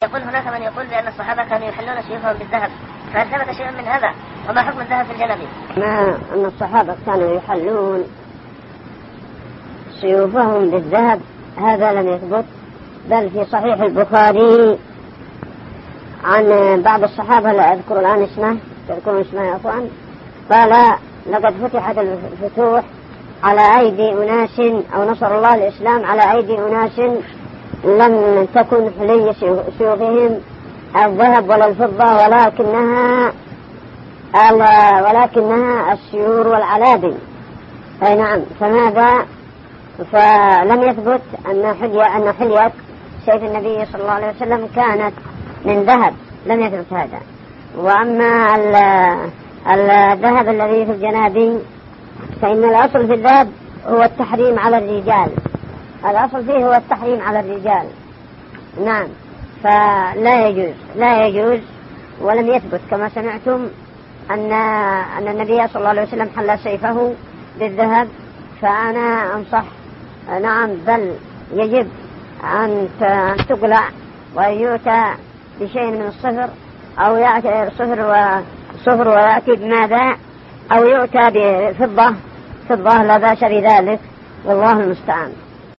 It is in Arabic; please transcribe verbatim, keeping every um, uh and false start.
يقول هناك من يقول بأن الصحابة كانوا يحلون سيوفهم بالذهب، فهل ثبت شيء من هذا؟ وما حكم الذهب في الجلبي؟ ما أن الصحابة كانوا يحلون سيوفهم بالذهب هذا لم يثبت، بل في صحيح البخاري عن بعض الصحابة لا أذكر الآن اسمه، تذكرون اسمه يا أخوان، قال لقد فتحت الفتوح على أيدي أناس أو نصر الله الإسلام على أيدي أناس لم تكن حلي سيوفهم الذهب ولا الفضة ولكنها ولكنها السيور والعلابي. أي نعم، فماذا فلم يثبت أن حلية أن حلية سيف النبي صلى الله عليه وسلم كانت من ذهب، لم يثبت هذا. وأما الذهب الذي في الجنابي فإن الأصل في الذهب هو التحريم على الرجال، الأصل فيه هو التحريم على الرجال. نعم، فلا يجوز لا يجوز ولم يثبت كما سمعتم أن أن النبي صلى الله عليه وسلم حل سيفه بالذهب. فأنا أنصح نعم بل يجب أن تقلع ويؤتى بشيء من الصفر أو يأتي الصفر وصفر ويأتي بماذا أو يؤتى بفضة فضة لا بأس بذلك، والله المستعان.